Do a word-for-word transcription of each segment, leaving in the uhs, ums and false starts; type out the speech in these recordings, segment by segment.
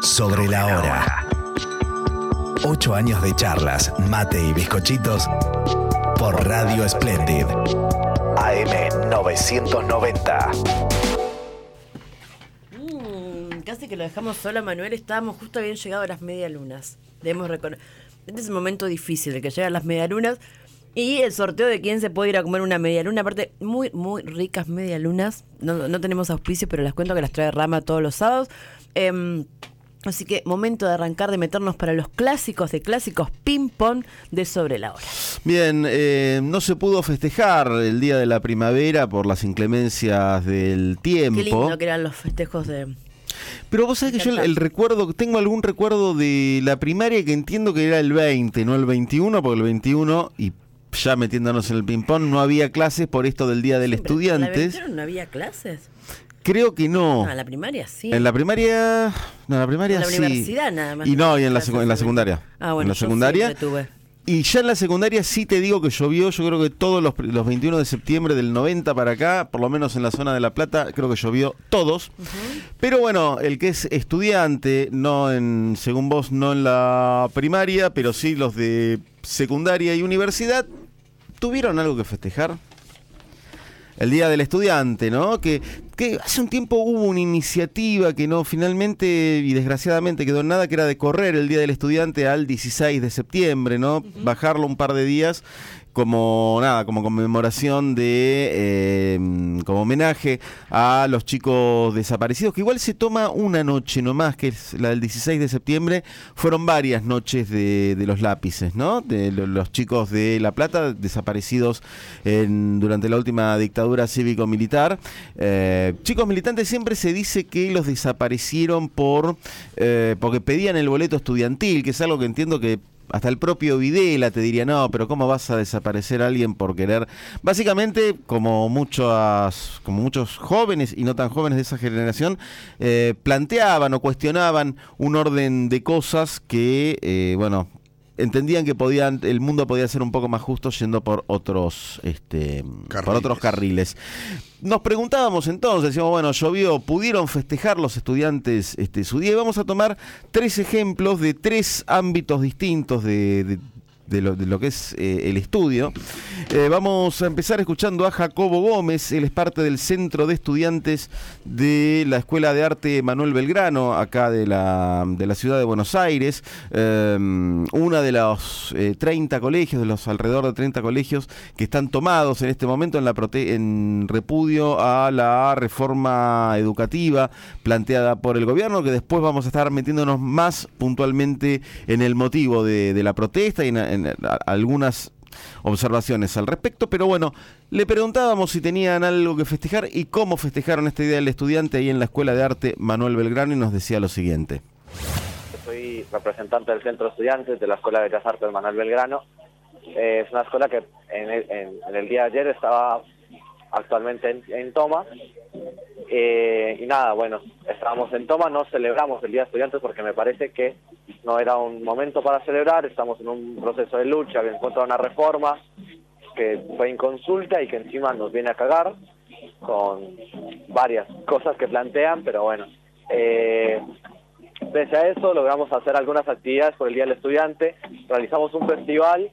Sobre la hora. Ocho años de charlas, mate y bizcochitos por Radio Splendid. A M novecientos noventa. Mm, casi que lo dejamos solo a Manuel. Estábamos justo habían llegado a las medialunas. Debemos reconocer. Este es un momento difícil, el que llegan las medialunas. Y el sorteo de quién se puede ir a comer una medialuna. Aparte, muy, muy ricas medialunas. No, no tenemos auspicio, pero les cuento que las trae Rama todos los sábados. Eh, así que momento de arrancar, de meternos para los clásicos de clásicos ping-pong de Sobre la Hora. Bien, eh, no se pudo festejar el Día de la Primavera por las inclemencias del tiempo. Qué lindo que eran los festejos de... Pero vos sabés que yo el, el recuerdo, tengo algún recuerdo de la primaria que entiendo que era el veinte, no el veintiuno, porque el veintiuno, y ya metiéndonos en el ping-pong, no había clases por esto del Día del Sí, Estudiante. ¿En la veintiuno no había clases? Creo que no. No, en la primaria sí. En la primaria, no, en la primaria En la sí. universidad nada más. Y no, y en la, Clases secu- en la de- secundaria. Ah, bueno, en la yo secundaria. siempre tuve. Y ya en la secundaria sí te digo que llovió, yo creo que todos los, los veintiuno de septiembre del noventa para acá, por lo menos en la zona de La Plata, creo que llovió todos. Uh-huh. Pero bueno, el que es estudiante, no en, según vos, no en la primaria, pero sí los de secundaria y universidad, ¿tuvieron algo que festejar? El Día del Estudiante, ¿no? Que, que hace un tiempo hubo una iniciativa que no finalmente y desgraciadamente quedó en nada, que era de correr el Día del Estudiante al dieciséis de septiembre, ¿no? Uh-huh. Bajarlo un par de días como nada, como conmemoración de, eh, como homenaje a los chicos desaparecidos, que igual se toma una noche nomás, que es la del dieciséis de septiembre, fueron varias noches de, de los lápices, ¿no? De lo, los chicos de La Plata desaparecidos en, durante la última dictadura cívico-militar. Eh, chicos militantes, siempre se dice que los desaparecieron por eh, porque pedían el boleto estudiantil, que es algo que entiendo que hasta el propio Videla te diría, no, pero ¿cómo vas a desaparecer a alguien por querer? Básicamente, como muchos, como muchos jóvenes y no tan jóvenes de esa generación, eh, planteaban o cuestionaban un orden de cosas que, eh, bueno, entendían que podían, el mundo podía ser un poco más justo yendo por otros, este, por otros carriles. Nos preguntábamos entonces, decíamos, bueno, llovió, ¿pudieron festejar los estudiantes este, su día? Y vamos a tomar tres ejemplos de tres ámbitos distintos de, de, de, lo, de lo que es eh, el estudio. Eh, vamos a empezar escuchando a Jacobo Gómez, él es parte del Centro de Estudiantes de la Escuela de Arte Manuel Belgrano, acá de la, de la ciudad de Buenos Aires, eh, una de los eh, treinta colegios, de los alrededor de treinta colegios que están tomados en este momento en, la prote- en repudio a la reforma educativa planteada por el gobierno, que después vamos a estar metiéndonos más puntualmente en el motivo de, de la protesta y en, en, en algunas observaciones al respecto, pero bueno, le preguntábamos si tenían algo que festejar y cómo festejaron este Día del Estudiante ahí en la Escuela de Arte Manuel Belgrano, y nos decía lo siguiente. Soy representante del Centro de Estudiantes de la Escuela de Bellas Artes Manuel Belgrano. Eh, es una escuela que en el, en, en el día de ayer estaba actualmente en, en toma. Eh, y nada, bueno, estábamos en toma, no celebramos el Día de Estudiantes porque me parece que no era un momento para celebrar. Estamos en un proceso de lucha en contra de una reforma que fue inconsulta y que encima nos viene a cagar con varias cosas que plantean, pero bueno, eh, pese a eso logramos hacer algunas actividades por el Día del Estudiante. Realizamos un festival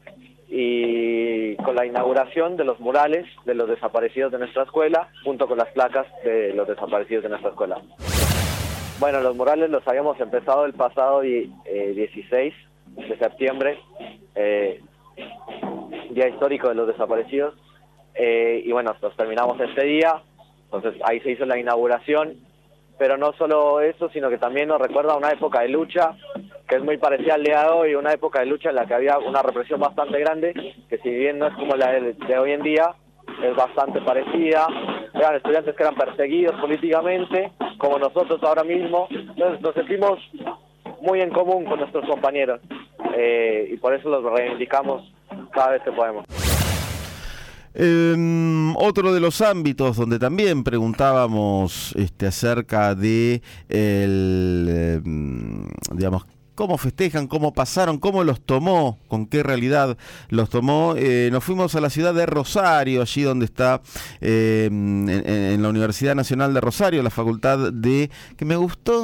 y con la inauguración de los murales de los desaparecidos de nuestra escuela, junto con las placas de los desaparecidos de nuestra escuela. Bueno, los murales los habíamos empezado el pasado eh, dieciséis de septiembre, eh, Día Histórico de los Desaparecidos, eh, y bueno, los terminamos este día. Entonces ahí se hizo la inauguración, pero no solo eso, sino que también nos recuerda una época de lucha que es muy parecida al día de hoy, una época de lucha en la que había una represión bastante grande, que si bien no es como la de, de hoy en día, es bastante parecida. Eran estudiantes que eran perseguidos políticamente, como nosotros ahora mismo. Entonces nos sentimos muy en común con nuestros compañeros, eh, y por eso los reivindicamos cada vez que podemos. Eh, otro de los ámbitos donde también preguntábamos este, acerca de el, eh, digamos, cómo festejan, cómo pasaron, cómo los tomó, con qué realidad los tomó. Eh, nos fuimos a la ciudad de Rosario, allí donde está eh, en, en la Universidad Nacional de Rosario, la facultad de, que me gustó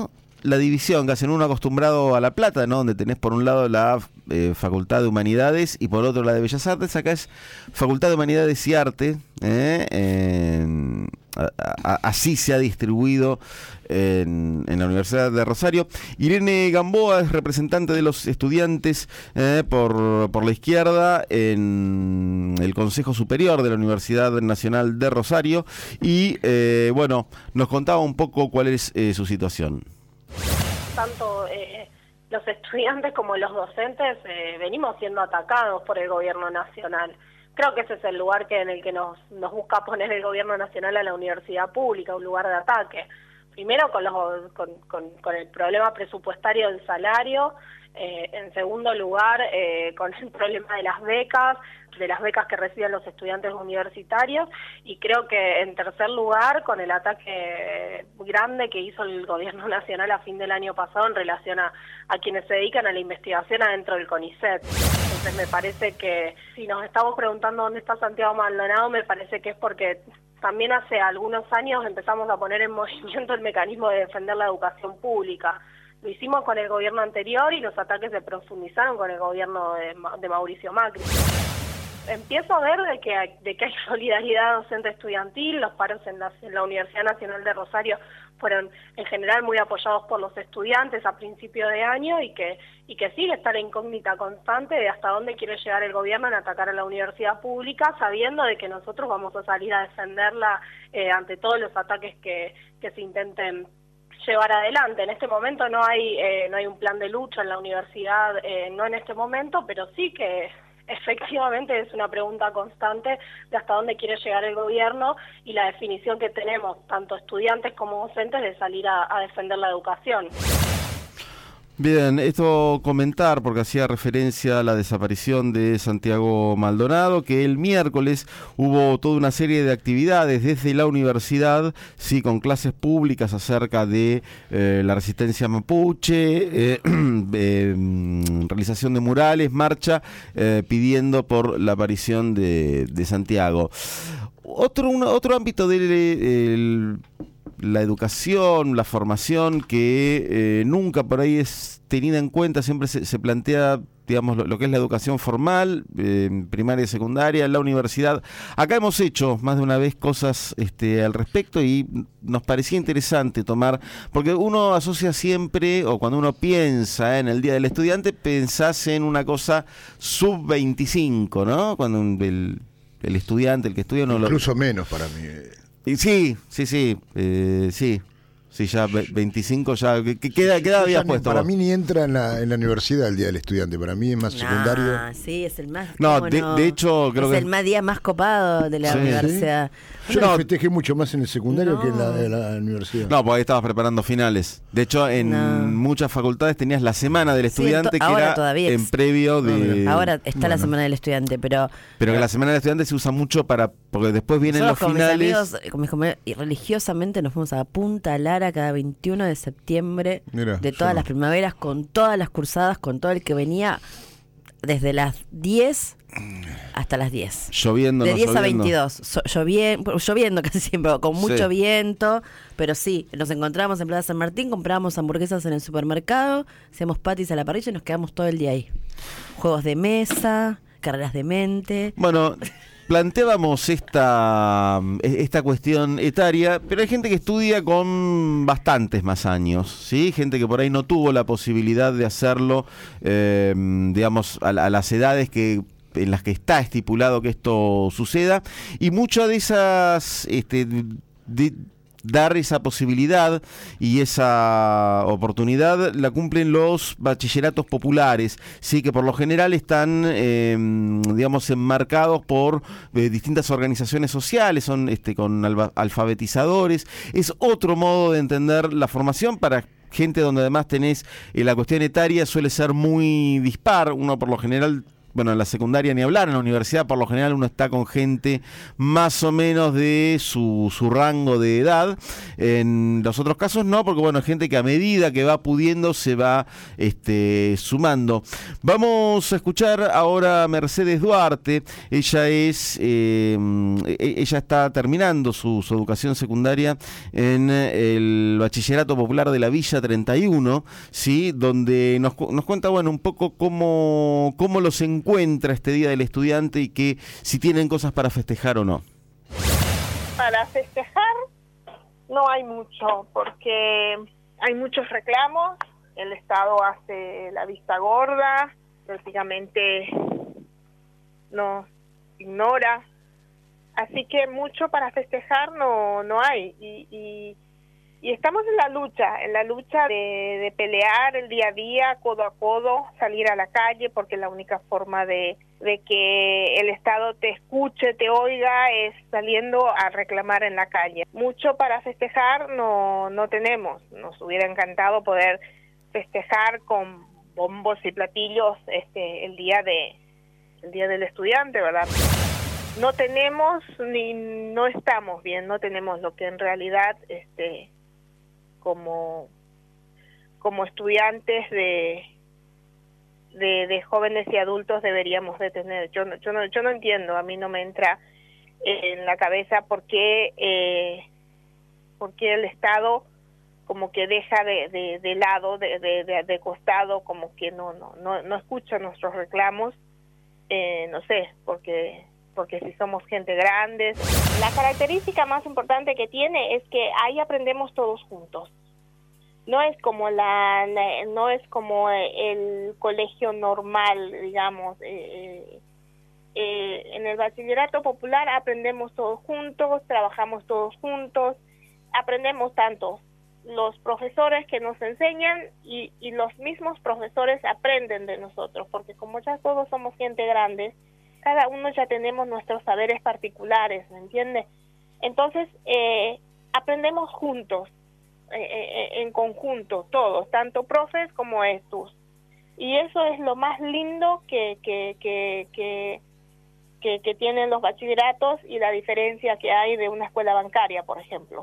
la división que hacen uno acostumbrado a La Plata, ¿no? Donde tenés por un lado la eh, Facultad de Humanidades y por otro la de Bellas Artes. Acá es Facultad de Humanidades y Arte. ¿eh? Eh, a, a, así se ha distribuido en, en la Universidad de Rosario. Irene Gamboa es representante de los estudiantes eh, por, por la izquierda en el Consejo Superior de la Universidad Nacional de Rosario y eh, bueno, nos contaba un poco cuál es eh, su situación. Tanto eh, los estudiantes como los docentes eh, venimos siendo atacados por el gobierno nacional. Creo que ese es el lugar que en el que nos, nos busca poner el gobierno nacional a la universidad pública, un lugar de ataque. Primero con, los, con, con, con el problema presupuestario del salario, eh, en segundo lugar eh, con el problema de las becas, de las becas que reciben los estudiantes universitarios, y creo que en tercer lugar con el ataque grande que hizo el gobierno nacional a fin del año pasado en relación a, a quienes se dedican a la investigación adentro del CONICET. Entonces me parece que si nos estamos preguntando dónde está Santiago Maldonado, me parece que es porque también hace algunos años empezamos a poner en movimiento el mecanismo de defender la educación pública. Lo hicimos con el gobierno anterior y los ataques se profundizaron con el gobierno de, de Mauricio Macri. Empiezo a ver de que hay, de que hay solidaridad docente estudiantil. Los paros en la, en la Universidad Nacional de Rosario fueron en general muy apoyados por los estudiantes a principio de año y que y que sigue estar la incógnita constante de hasta dónde quiere llegar el gobierno en atacar a la universidad pública, sabiendo de que nosotros vamos a salir a defenderla eh, ante todos los ataques que, que se intenten llevar adelante. En este momento no hay eh, no hay un plan de lucha en la universidad, eh, no en este momento, pero sí que efectivamente es una pregunta constante de hasta dónde quiere llegar el gobierno y la definición que tenemos, tanto estudiantes como docentes, de salir a, a defender la educación. Bien, esto comentar porque hacía referencia a la desaparición de Santiago Maldonado, que el miércoles hubo toda una serie de actividades desde la universidad, sí, con clases públicas acerca de eh, la resistencia mapuche, eh, eh, realización de murales, marcha, eh, pidiendo por la aparición de, de Santiago. Otro, un, otro ámbito del... El, la educación, la formación que eh, nunca por ahí es tenida en cuenta, siempre se, se plantea, digamos, lo, lo que es la educación formal, eh, primaria y secundaria, la universidad. Acá hemos hecho más de una vez cosas este, al respecto y nos parecía interesante tomar, porque uno asocia siempre, o cuando uno piensa eh, en el Día del Estudiante, pensás en una cosa sub veinticinco, ¿no? Cuando el, el estudiante, el que estudia... no Incluso lo... menos para mí. Sí, sí, sí, eh, sí, sí, ya veinticinco ya, que queda, queda había puesto. Para vos. Mí ni entra en la, en la universidad el Día del Estudiante, para mí es más secundario. Ah, sí, es el más... No, de, no, de hecho creo es que... el más día más copado de la sí, universidad. ¿Sí? Yo no, no, festejé mucho más en el secundario no. que en la, en la universidad. No, porque ahí estabas preparando finales. De hecho, en no. muchas facultades tenías la semana del estudiante, sí, to- que era todavía en es. previo de... No, ahora está bueno. la semana del estudiante, pero... Pero que la semana del estudiante se usa mucho para... Porque después vienen Nosotros los finales... Con mis amigos, con mis compañeros, y religiosamente nos fuimos a Punta Lara cada veintiuno de septiembre. Mirá, de todas las no. primaveras, con todas las cursadas, con todo el que venía desde las diez hasta las diez. Lloviendo, de no diez lloviendo. a veintidós. So, lloviendo, lloviendo casi siempre, con mucho sí. viento. Pero sí, nos encontramos en Plaza San Martín, comprábamos hamburguesas en el supermercado, hacíamos patis a la parrilla y nos quedamos todo el día ahí. Juegos de mesa, carreras de mente. Bueno... Planteábamos esta, esta cuestión etaria, pero hay gente que estudia con bastantes más años, ¿sí? Gente que por ahí no tuvo la posibilidad de hacerlo, eh, digamos, a, a las edades que en las que está estipulado que esto suceda, y muchas de esas... Este, de, dar esa posibilidad y esa oportunidad la cumplen los bachilleratos populares, sí, que por lo general están, eh, digamos, enmarcados por eh, distintas organizaciones sociales, son este, con alba, alfabetizadores. Es otro modo de entender la formación para gente donde además tenés eh, la cuestión etaria suele ser muy dispar. Uno por lo general bueno, en la secundaria ni hablar, en la universidad por lo general uno está con gente más o menos de su, su rango de edad. En los otros casos no, porque bueno, hay gente que a medida que va pudiendo se va este, sumando. Vamos a escuchar ahora a Mercedes Duarte. Ella es, eh, ella está terminando su, su educación secundaria en el Bachillerato Popular de la Villa treinta y uno, ¿sí? Donde nos, nos cuenta, bueno, un poco cómo, cómo los encuentra este Día del Estudiante y que si tienen cosas para festejar o no. Para festejar no hay mucho, porque hay muchos reclamos, el Estado hace la vista gorda, prácticamente nos ignora, así que mucho para festejar no no hay, y, y, y estamos en la lucha, en la lucha de, de pelear el día a día, codo a codo, salir a la calle, porque la única forma de, de que el Estado te escuche, te oiga, es saliendo a reclamar en la calle. Mucho para festejar no, no tenemos, nos hubiera encantado poder festejar con bombos y platillos este el día de el día del estudiante, ¿verdad? No tenemos ni no estamos bien, no tenemos lo que en realidad este como como estudiantes de de, de jóvenes y adultos deberíamos de tener. Yo no, yo no yo no entiendo, a mí no me entra en la cabeza por qué eh, por qué el Estado como que deja de, de, de lado, de, de, de, de costado, como que no no no, no escucha nuestros reclamos, eh, no sé, porque porque si somos gente grande. La característica más importante que tiene es que ahí aprendemos todos juntos. No es como la, la no es como el colegio normal, digamos. Eh, eh, en el bachillerato popular aprendemos todos juntos, trabajamos todos juntos, aprendemos tanto los profesores que nos enseñan y, y los mismos profesores aprenden de nosotros, porque como ya todos somos gente grande, cada uno ya tenemos nuestros saberes particulares, ¿me entiende? Entonces, eh, aprendemos juntos, eh, eh, en conjunto, todos, tanto profes como estos. Y eso es lo más lindo que, que, que, que, que, que tienen los bachilleratos y la diferencia que hay de una escuela bancaria, por ejemplo.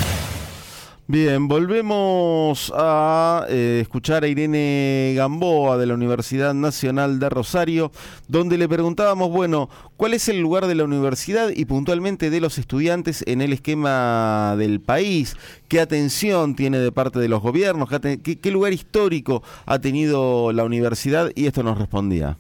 Bien, volvemos a eh, escuchar a Irene Gamboa de la Universidad Nacional de Rosario, donde le preguntábamos, bueno, ¿cuál es el lugar de la universidad y puntualmente de los estudiantes en el esquema del país? ¿Qué atención tiene de parte de los gobiernos? ¿Qué, qué, qué lugar histórico ha tenido la universidad? Y esto nos respondía.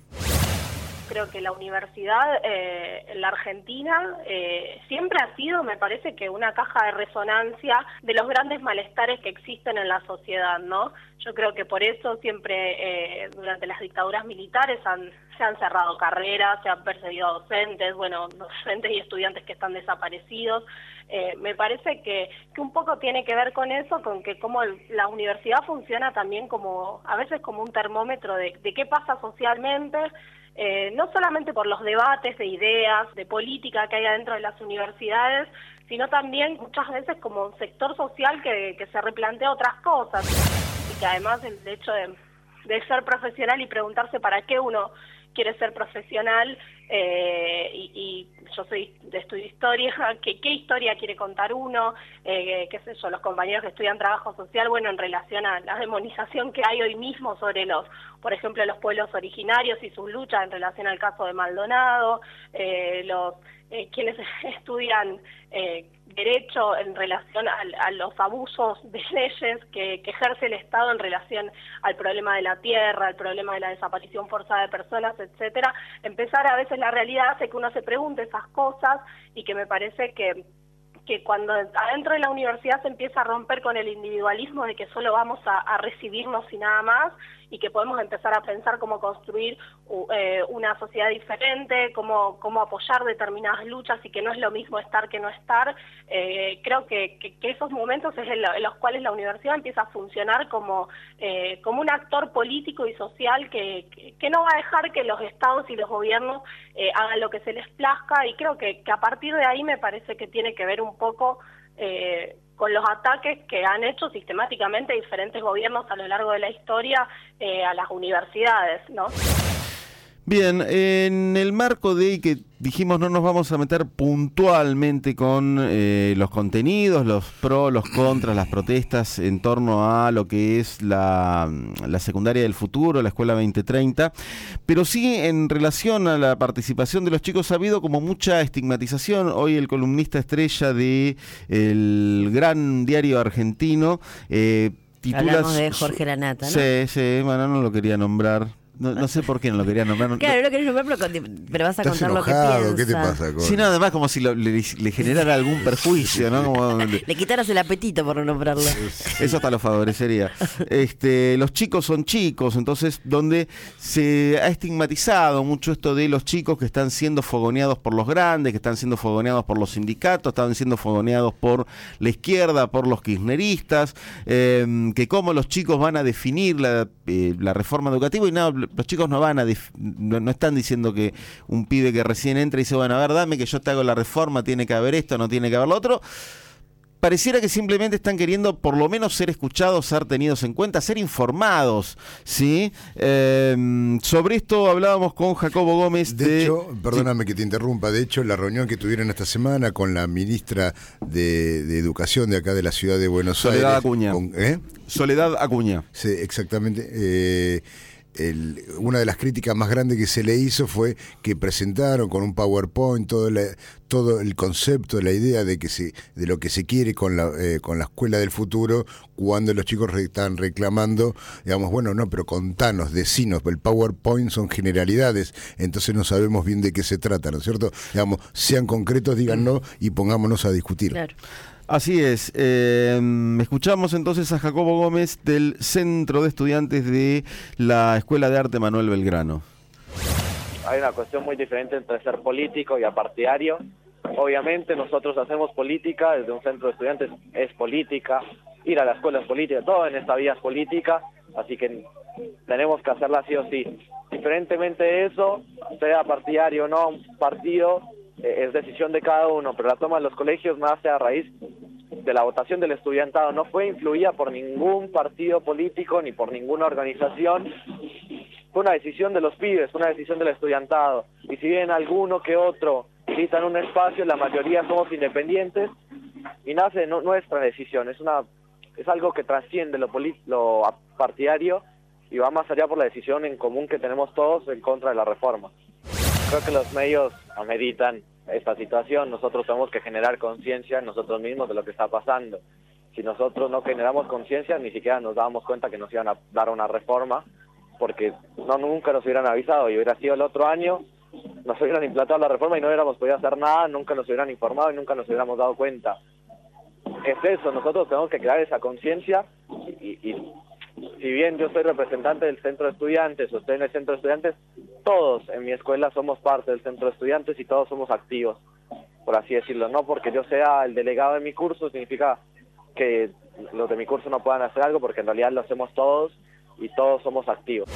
Creo que la universidad eh, en la Argentina eh, siempre ha sido, me parece que una caja de resonancia de los grandes malestares que existen en la sociedad, ¿no? Yo creo que por eso siempre eh, durante las dictaduras militares han, se han cerrado carreras, se han perseguido a docentes, bueno, docentes y estudiantes que están desaparecidos. Eh, me parece que, que un poco tiene que ver con eso, con que como el, la universidad funciona también como, a veces como un termómetro de, de qué pasa socialmente. Eh, no solamente por los debates de ideas, de política que hay adentro de las universidades, sino también muchas veces como un sector social que, que se replantea otras cosas, y que además el hecho de, de ser profesional y preguntarse para qué uno quiere ser profesional, eh, y, y yo soy de estudio historia, que qué historia quiere contar uno, eh, qué sé yo, los compañeros que estudian trabajo social, bueno, en relación a la demonización que hay hoy mismo sobre los, por ejemplo, los pueblos originarios y sus luchas en relación al caso de Maldonado, eh, los eh, quienes estudian eh, derecho en relación a, a los abusos de leyes que, que ejerce el Estado en relación al problema de la tierra, al problema de la desaparición forzada de personas, etcétera. Empezar a veces la realidad hace que uno se pregunte esas cosas, y que me parece que que cuando adentro de la universidad se empieza a romper con el individualismo de que solo vamos a, a recibirnos y nada más, y que podemos empezar a pensar cómo construir uh, eh, una sociedad diferente, cómo, cómo apoyar determinadas luchas, y que no es lo mismo estar que no estar, eh, creo que, que, que esos momentos es en, lo, en los cuales la universidad empieza a funcionar como, eh, como un actor político y social que, que, que no va a dejar que los estados y los gobiernos eh, hagan lo que se les plazca, y creo que, que a partir de ahí me parece que tiene que ver un poco eh, con los ataques que han hecho sistemáticamente diferentes gobiernos a lo largo de la historia eh, a las universidades, ¿no? Bien, en el marco de que dijimos no nos vamos a meter puntualmente con eh, los contenidos, los pros, los contras, las protestas en torno a lo que es la, la secundaria del futuro, la escuela veinte treinta, pero sí en relación a la participación de los chicos ha habido como mucha estigmatización. Hoy el columnista estrella de el gran diario argentino eh, titula... Hablamos de Jorge Lanata, ¿no? Sí, sí, bueno, no lo quería nombrar. No, no sé por qué no lo quería nombrar. Claro, no lo querés nombrar, pero, pero vas a ¿Estás contar enojado? lo que ¿Qué te piensa. pasa, Con? Sí, no, además como si lo- le, le generara algún perjuicio, ¿no? Como- Le quitaras el apetito por no nombrarlo. Eso hasta lo favorecería. Este, los chicos son chicos, entonces donde se ha estigmatizado mucho esto de los chicos que están siendo fogoneados por los grandes, que están siendo fogoneados por los sindicatos, están siendo fogoneados por la izquierda, por los kirchneristas, eh, que cómo los chicos van a definir la, eh, la reforma educativa y no, los chicos no van a def- no, no están diciendo que un pibe que recién entra y dice, bueno, a ver, dame que yo te hago la reforma, tiene que haber esto, no tiene que haber lo otro. Pareciera que simplemente están queriendo por lo menos ser escuchados, ser tenidos en cuenta, ser informados, ¿sí? Eh, sobre esto hablábamos con Jacobo Gómez de... De hecho, perdóname que te interrumpa, de hecho la reunión que tuvieron esta semana con la ministra de, de Educación de acá de la ciudad de Buenos Soledad Aires... Acuña. con- ¿eh? Soledad Acuña. Sí, exactamente. Eh, el- una de las críticas más grandes que se le hizo fue que presentaron con un PowerPoint todo, la, todo el concepto, la idea de que se, de lo que se quiere con la, eh, con la escuela del futuro, cuando los chicos re, están reclamando, digamos, bueno, no, pero contanos, decinos, el PowerPoint son generalidades, entonces no sabemos bien de qué se trata, ¿no es cierto? Digamos, sean concretos, díganlo y pongámonos a discutir. Claro. Así es. Eh, escuchamos entonces a Jacobo Gómez del Centro de Estudiantes de la Escuela de Arte Manuel Belgrano. Hay una cuestión muy diferente entre ser político y apartidario. Obviamente nosotros hacemos política, desde un centro de estudiantes es política, ir a la escuela es política, todo en esta vida es política, así que tenemos que hacerla sí o sí. Diferentemente de eso, sea partidario o no, un partido eh, es decisión de cada uno, pero la toma de los colegios nace a raíz de la votación del estudiantado, no fue influida por ningún partido político ni por ninguna organización. Fue una decisión de los pibes, una decisión del estudiantado. Y si bien alguno que otro gritan un espacio, la mayoría somos independientes y nace de no, nuestra decisión. Es una es algo que trasciende lo, poli, lo partidario y va más allá por la decisión en común que tenemos todos en contra de la reforma. Creo que los medios ameritan esta situación. Nosotros tenemos que generar conciencia en nosotros mismos de lo que está pasando. Si nosotros no generamos conciencia, ni siquiera nos dábamos cuenta que nos iban a dar una reforma, porque no nunca nos hubieran avisado y hubiera sido el otro año, nos hubieran implantado la reforma y no hubiéramos podido hacer nada, nunca nos hubieran informado y nunca nos hubiéramos dado cuenta. Es eso, nosotros tenemos que crear esa conciencia y, y si bien yo soy representante del centro de estudiantes o estoy en el centro de estudiantes, todos en mi escuela somos parte del centro de estudiantes y todos somos activos, por así decirlo. No porque yo sea el delegado de mi curso significa que los de mi curso no puedan hacer algo, porque en realidad lo hacemos todos y todos somos activos.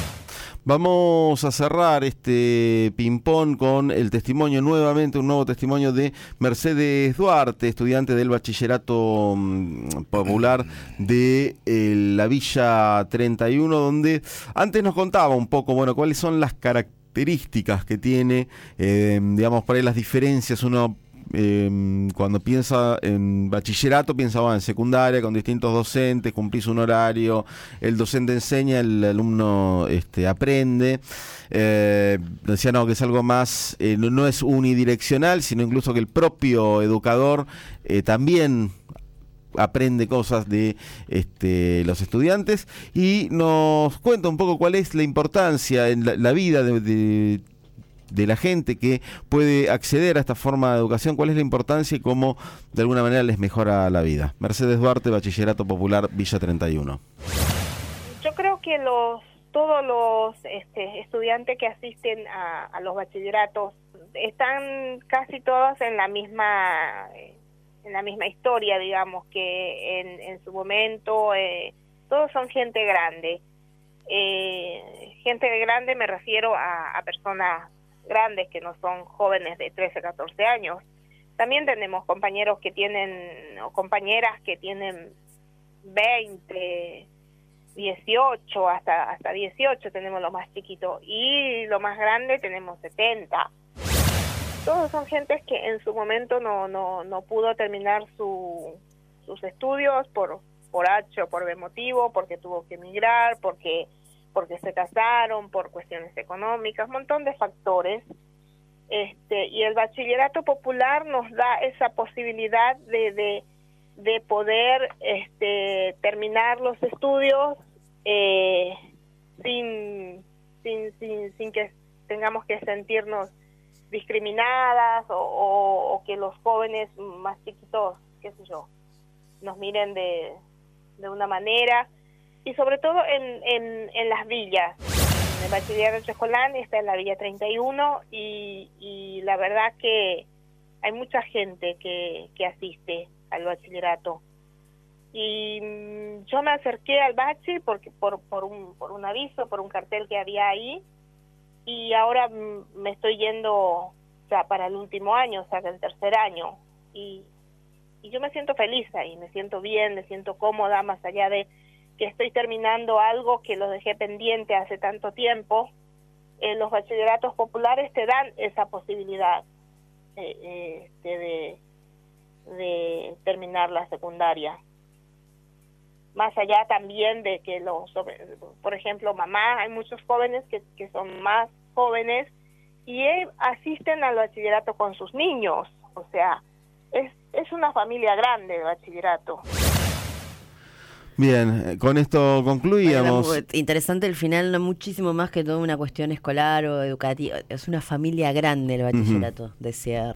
Vamos a cerrar este ping-pong con el testimonio, nuevamente un nuevo testimonio de Mercedes Duarte, estudiante del Bachillerato Popular de eh, la Villa treinta y uno, donde antes nos contaba un poco, bueno, cuáles son las características que tiene, eh, digamos, por ahí las diferencias. Uno Eh, cuando piensa en bachillerato, piensa bueno, en secundaria, con distintos docentes, cumplís un horario, el docente enseña, el alumno este, aprende. Eh, decía no, que es algo más, eh, no, no es unidireccional, sino incluso que el propio educador eh, también aprende cosas de este, los estudiantes, y nos cuenta un poco cuál es la importancia en la, la vida de, de de la gente que puede acceder a esta forma de educación, cuál es la importancia y cómo de alguna manera les mejora la vida. Mercedes Duarte, Bachillerato Popular, Villa treinta y uno. Yo creo que los todos los este, estudiantes que asisten a, a los bachilleratos están casi todos en la misma en la misma historia, digamos, que en, en su momento eh, todos son gente grande. Eh, gente grande me refiero a, a personas grandes que no son jóvenes de trece, catorce años. También tenemos compañeros que tienen, o compañeras que tienen veinte, dieciocho, hasta hasta dieciocho tenemos lo más chiquito, y lo más grande tenemos setenta. Todos son gentes que en su momento no no no pudo terminar su, sus estudios por por H o por B motivo, porque tuvo que emigrar, porque porque se casaron, por cuestiones económicas, un montón de factores. Este, y el bachillerato popular nos da esa posibilidad de, de, de poder este, terminar los estudios eh, sin, sin, sin, sin que tengamos que sentirnos discriminadas o, o, o que los jóvenes más chiquitos, qué sé yo, nos miren de, de una manera, y sobre todo en, en, en las villas. El bachillerato Choscolán está en la Villa treinta y uno y, y la verdad que hay mucha gente que, que asiste al bachillerato. Y mmm, yo me acerqué al bachi porque por, por, un, por un aviso, por un cartel que había ahí, y ahora mmm, me estoy yendo ya para el último año, o sea, del tercer año. Y, y yo me siento feliz ahí, me siento bien, me siento cómoda, más allá de que estoy terminando algo que lo dejé pendiente hace tanto tiempo. Eh, los bachilleratos populares te dan esa posibilidad eh, eh, de, de terminar la secundaria. Más allá también de que, los, por ejemplo, mamá, hay muchos jóvenes que, que son más jóvenes y eh, asisten al bachillerato con sus niños. O sea, es, es una familia grande el bachillerato. Bien, con esto concluíamos. Bueno, interesante el final, no muchísimo más que toda una cuestión escolar o educativa. Es una familia grande el bachillerato, uh-huh. decía